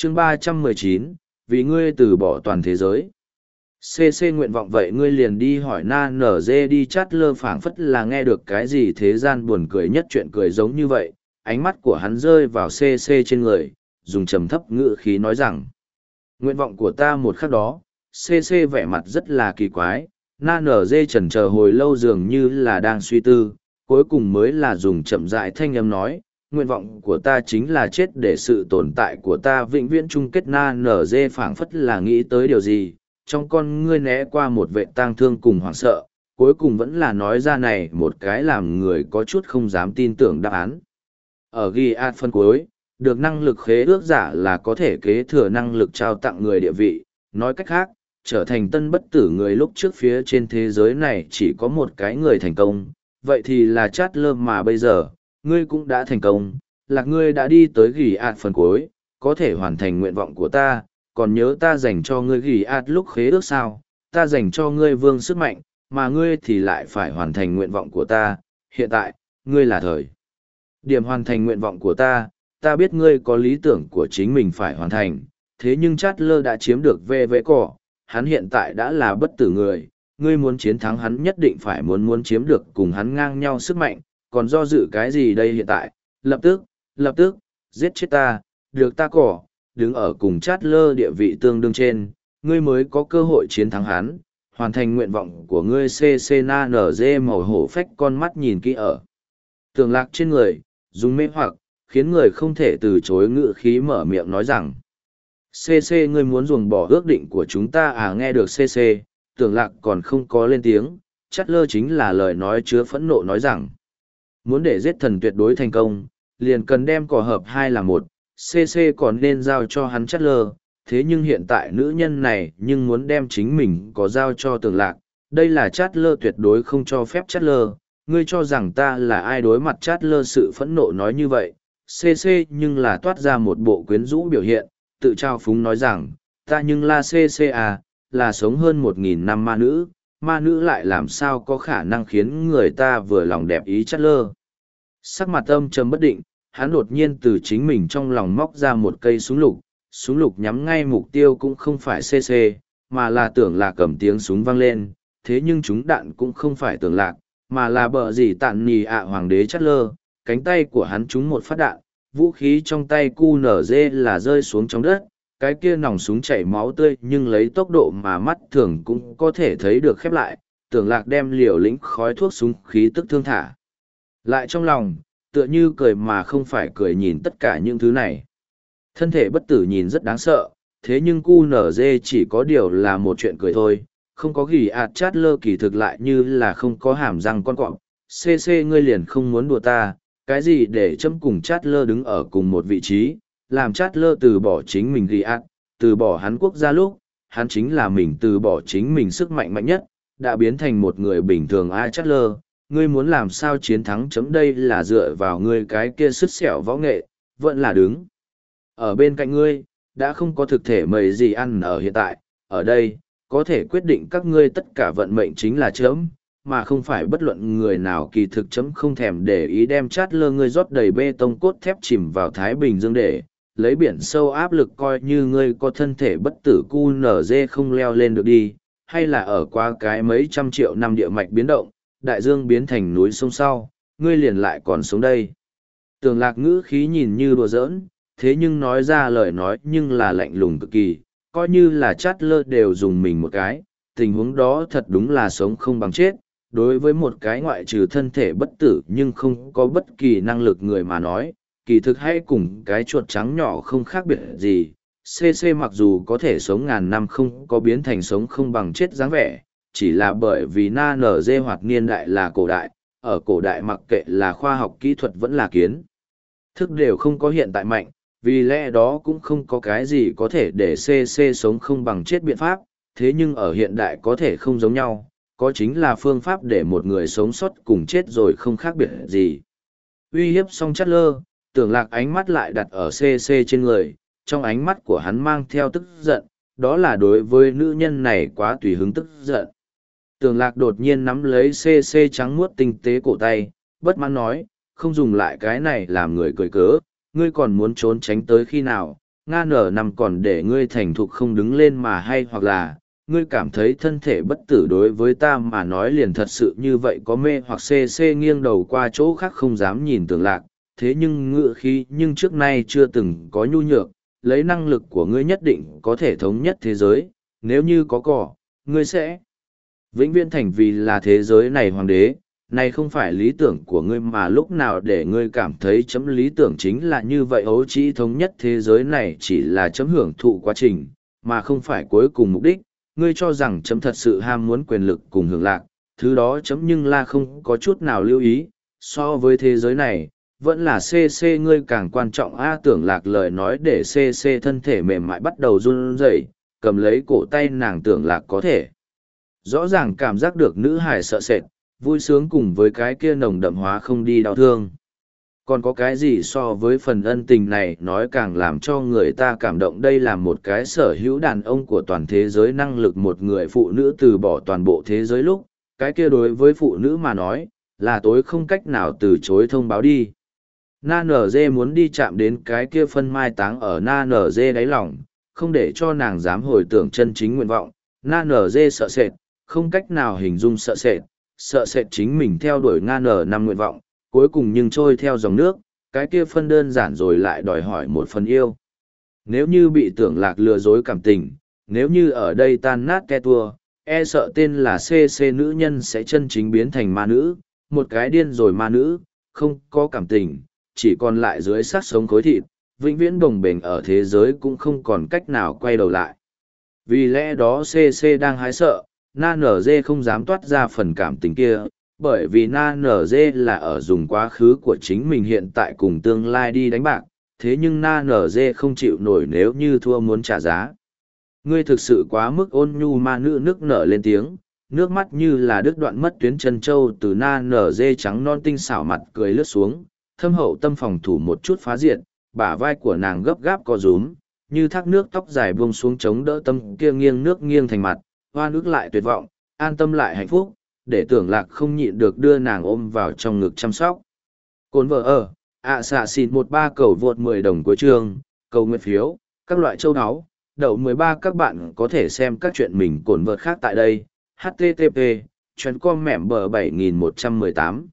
chương 319, vì ngươi từ bỏ toàn thế giới. CC nguyện vọng vậy ngươi liền đi hỏi na nở dê đi. Chát lơ phảng phất là nghe được cái gì thế gian buồn cười nhất chuyện cười giống như vậy, ánh mắt của hắn rơi vào CC trên người, dùng trầm thấp ngữ khí nói rằng. Nguyện vọng của ta một khắc đó, CC vẻ mặt rất là kỳ quái, na nở dê chần chờ hồi lâu dường như là đang suy tư, cuối cùng mới là dùng chậm rãi thanh âm nói, nguyện vọng của ta chính là chết để sự tồn tại của ta vĩnh viễn chung kết. Na nở dê phảng phất là nghĩ tới điều gì, trong con ngươi né qua một vệ tang thương cùng hoảng sợ, cuối cùng vẫn là nói ra này một cái làm người có chút không dám tin tưởng đáp án. Ở ghi ad phân cuối, được năng lực khế ước giả là có thể kế thừa năng lực trao tặng người địa vị, nói cách khác, trở thành tân bất tử người. Lúc trước phía trên thế giới này chỉ có một cái người thành công, vậy thì là Chát Lơ, mà bây giờ, ngươi cũng đã thành công, là ngươi đã đi tới ghi ad phần cuối, có thể hoàn thành nguyện vọng của ta. Còn nhớ ta dành cho ngươi ghi ad lúc khế ước sao, ta dành cho ngươi vương sức mạnh, mà ngươi thì lại phải hoàn thành nguyện vọng của ta. Hiện tại, ngươi là thời điểm hoàn thành nguyện vọng của ta. Ta biết ngươi có lý tưởng của chính mình phải hoàn thành, thế nhưng Chát Lơ đã chiếm được vế cỏ, hắn hiện tại đã là bất tử người, ngươi muốn chiến thắng hắn nhất định phải muốn chiếm được cùng hắn ngang nhau sức mạnh, còn do dự cái gì đây? Hiện tại, lập tức, giết chết ta, được ta cỏ, đứng ở cùng Chát Lơ địa vị tương đương trên, ngươi mới có cơ hội chiến thắng hắn, hoàn thành nguyện vọng của ngươi. CCNNZ màu hổ phách con mắt nhìn kỹ ở Tưởng Lạc trên người, dùng mê hoặc, khiến người không thể từ chối ngữ khí mở miệng nói rằng. CC ngươi muốn ruồng bỏ ước định của chúng ta à? Nghe được CC, Tưởng Lạc còn không có lên tiếng, Chát Lơ chính là lời nói chứa phẫn nộ nói rằng. Muốn để giết thần tuyệt đối thành công, liền cần đem cỏ hợp hai là một. CC còn nên giao cho hắn Chát Lơ, thế nhưng hiện tại nữ nhân này nhưng muốn đem chính mình có giao cho Tưởng Lạc, đây là Chát Lơ tuyệt đối không cho phép. Chát Lơ, ngươi cho rằng ta là ai? Đối mặt Chát Lơ sự phẫn nộ nói như vậy, CC nhưng là toát ra một bộ quyến rũ biểu hiện, tự trao phúng nói rằng, ta nhưng là CC à, là sống hơn 1000 năm ma nữ lại làm sao có khả năng khiến người ta vừa lòng đẹp ý? Chát Lơ sắc mặt âm trầm bất định, hắn đột nhiên từ chính mình trong lòng móc ra một cây súng lục nhắm ngay mục tiêu cũng không phải CC, mà là Tưởng Lạc. Cầm tiếng súng vang lên, thế nhưng chúng đạn cũng không phải Tưởng Lạc, mà là bờ gì tạn nì ạ hoàng đế Chát Lơ. Cánh tay của hắn trúng một phát đạn, vũ khí trong tay QNZ là rơi xuống trong đất, cái kia nòng súng chảy máu tươi nhưng lấy tốc độ mà mắt thường cũng có thể thấy được khép lại. Tưởng Lạc đem liều lĩnh khói thuốc súng khí tức thương thả lại trong lòng, tựa như cười mà không phải cười nhìn tất cả những thứ này. Thân thể bất tử nhìn rất đáng sợ, thế nhưng QNZ chỉ có điều là một chuyện cười thôi, không có gì ạt. Chát Lơ kỳ thực lại như là không có hàm răng con cọp. CC ngươi liền không muốn đùa ta, cái gì để chấm cùng Chát Lơ đứng ở cùng một vị trí, làm Chát Lơ từ bỏ chính mình ghi ạt, từ bỏ hắn quốc gia lúc, hắn chính là mình từ bỏ chính mình sức mạnh mạnh nhất, đã biến thành một người bình thường. Ai Chát Lơ, ngươi muốn làm sao chiến thắng chấm? Đây là dựa vào ngươi cái kia sứt sẹo võ nghệ, vẫn là đứng ở bên cạnh ngươi, đã không có thực thể mầy gì ăn. Ở hiện tại, ở đây, có thể quyết định các ngươi tất cả vận mệnh chính là chấm, mà không phải bất luận người nào. Kỳ thực chấm không thèm để ý đem Chát Lơ ngươi rót đầy bê tông cốt thép chìm vào Thái Bình Dương để lấy biển sâu áp lực. Coi như ngươi có thân thể bất tử QNZ không leo lên được đi, hay là ở qua cái mấy trăm triệu năm địa mạch biến động, đại dương biến thành núi sông sau, ngươi liền lại còn sống đây. Tưởng Lạc ngữ khí nhìn như đùa giỡn, thế nhưng nói ra lời nói nhưng là lạnh lùng cực kỳ, coi như là Chát Lơ đều dùng mình một cái, tình huống đó thật đúng là sống không bằng chết. Đối với một cái ngoại trừ thân thể bất tử nhưng không có bất kỳ năng lực người mà nói, kỳ thực hay cùng cái chuột trắng nhỏ không khác biệt gì. CC mặc dù có thể sống ngàn năm không có biến thành sống không bằng chết dáng vẻ, chỉ là bởi vì na nở dê hoặc niên đại là cổ đại, ở cổ đại mặc kệ là khoa học kỹ thuật vẫn là kiến thức đều không có hiện tại mạnh, vì lẽ đó cũng không có cái gì có thể để CC sống không bằng chết biện pháp. Thế nhưng ở hiện đại có thể không giống nhau, có chính là phương pháp để một người sống sót cùng chết rồi không khác biệt gì. Uy hiếp xong Chát Lơ, Tưởng Lạc ánh mắt lại đặt ở CC trên người, trong ánh mắt của hắn mang theo tức giận, đó là đối với nữ nhân này quá tùy hứng tức giận. Tưởng Lạc đột nhiên nắm lấy CC trắng muốt tinh tế cổ tay, bất mãn nói, không dùng lại cái này làm người cười cớ, ngươi còn muốn trốn tránh tới khi nào? nga nở năm còn để ngươi thành thục không đứng lên mà hay, hoặc là, ngươi cảm thấy thân thể bất tử đối với ta mà nói liền thật sự như vậy có mê, hoặc CC nghiêng đầu qua chỗ khác không dám nhìn Tưởng Lạc, thế nhưng ngựa khí nhưng trước nay chưa từng có nhu nhược, lấy năng lực của ngươi nhất định có thể thống nhất thế giới, nếu như có cỏ, ngươi sẽ vĩnh viễn thành vì là thế giới này hoàng đế. Này không phải lý tưởng của ngươi mà lúc nào để ngươi cảm thấy chấm lý tưởng chính là như vậy, ấu trĩ thống nhất thế giới này chỉ là chấm hưởng thụ quá trình, mà không phải cuối cùng mục đích. Ngươi cho rằng chấm thật sự ham muốn quyền lực cùng hưởng lạc, thứ đó chấm nhưng là không có chút nào lưu ý, so với thế giới này, vẫn là CC ngươi càng quan trọng. Tưởng Lạc lời nói để CC thân thể mềm mại bắt đầu run rẩy, cầm lấy cổ tay nàng. Tưởng Lạc có thể rõ ràng cảm giác được nữ hải sợ sệt, vui sướng cùng với cái kia nồng đậm hóa không đi đau thương. Còn có cái gì so với phần ân tình này nói càng làm cho người ta cảm động. Đây là một cái sở hữu đàn ông của toàn thế giới năng lực. Một người phụ nữ từ bỏ toàn bộ thế giới lúc, cái kia đối với phụ nữ mà nói, là tối không cách nào từ chối thông báo đi. Na nở dê muốn đi chạm đến cái kia phân mai táng ở na nở dê đáy lòng, không để cho nàng dám hồi tưởng chân chính nguyện vọng. Na nở dê sợ sệt, không cách nào hình dung sợ sệt chính mình theo đuổi nga nở năm nguyện vọng, cuối cùng nhưng trôi theo dòng nước, cái kia phân đơn giản rồi lại đòi hỏi một phần yêu. Nếu như bị Tưởng Lạc lừa dối cảm tình, nếu như ở đây tan nát ke tua, e sợ tên là CC nữ nhân sẽ chân chính biến thành ma nữ, một cái điên rồi ma nữ, không có cảm tình, chỉ còn lại dưới xác sống khối thịt, vĩnh viễn đồng bền ở thế giới cũng không còn cách nào quay đầu lại. Vì lẽ đó CC đang hái sợ, na nở dê không dám toát ra phần cảm tình kia, bởi vì na nở dê là ở dùng quá khứ của chính mình hiện tại cùng tương lai đi đánh bạc, thế nhưng na nở dê không chịu nổi nếu như thua muốn trả giá. Ngươi thực sự quá mức ôn nhu. Ma nữ nức nở lên tiếng, nước mắt như là đứt đoạn mất tuyến chân châu từ na nở dê trắng non tinh xảo mặt cười lướt xuống, thâm hậu tâm phòng thủ một chút phá diệt, bả vai của nàng gấp gáp co rúm, như thác nước tóc dài buông xuống chống đỡ tâm kia nghiêng nước nghiêng thành mặt, hoa nước lại tuyệt vọng, an tâm lại hạnh phúc, để Tưởng Lạc không nhịn được đưa nàng ôm vào trong ngực chăm sóc. Cồn vợ ở, xạ xịt 13 cầu vượt 10 đồng cuối chương, cầu nguyện phiếu, các loại châu áo, đậu 13. Các bạn có thể xem các chuyện mình cồn vợt khác tại đây. HTTP, chuyến com mẻm bờ 7118.